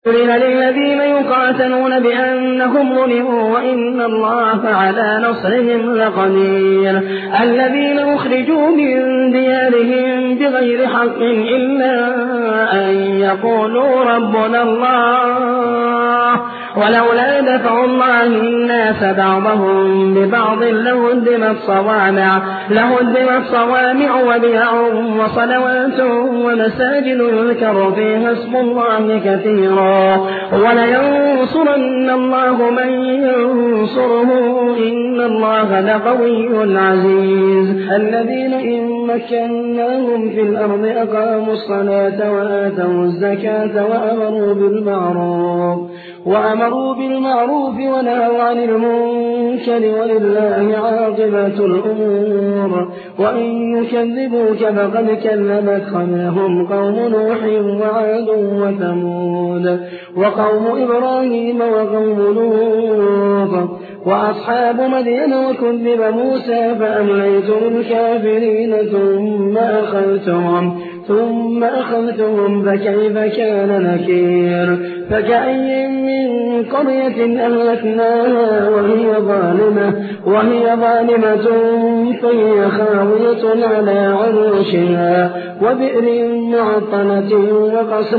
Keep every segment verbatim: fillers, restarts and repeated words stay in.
أذن للذين يقاتلون بأنهم ظلموا وإن الله على نصرهم لقدير الذين أخرجوا من ديارهم بغير حق إلا أن يقولوا ربنا الله ولولا دفع الله الناس بعضهم ببعض لهدمت صوامع لهدمت صوامع وبيع وصلوات ومساجد يذكر فيها اسم الله كثيرا ولينصرن الله من ينصره إن الله لقوي عزيز الذين إن مكناهم في الأرض أقاموا الصلاة وآتوا الزكاة وأمروا بالمعروف وأمروا بالمعروف ونهوا عن المنكر ولله عاقبة الأمور وإن يكذبوك فقد كذبت قبلهم قوم نوح وعاد وثمود وقوم إبراهيم وقوم لوط وأصحاب مدين وكذب موسى فأمليت للكافرين ثم أخذتهم ثم أخذتهم فكيف كان نكير فكأي من قرية أهلكناها وهي ظالمة وهي ظالمة فهي خاوية على عروشها وبئر معطلة وقصر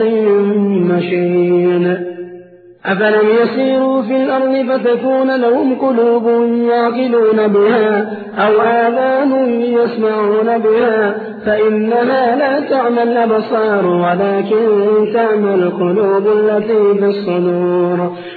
مشين أفلم يسيروا في الأرض فتكون لهم قلوب يعقلون بها أو آذان يسمعون بها فإنها لا تعمى الأبصار ولكن تعمى القلوب التي في الصدور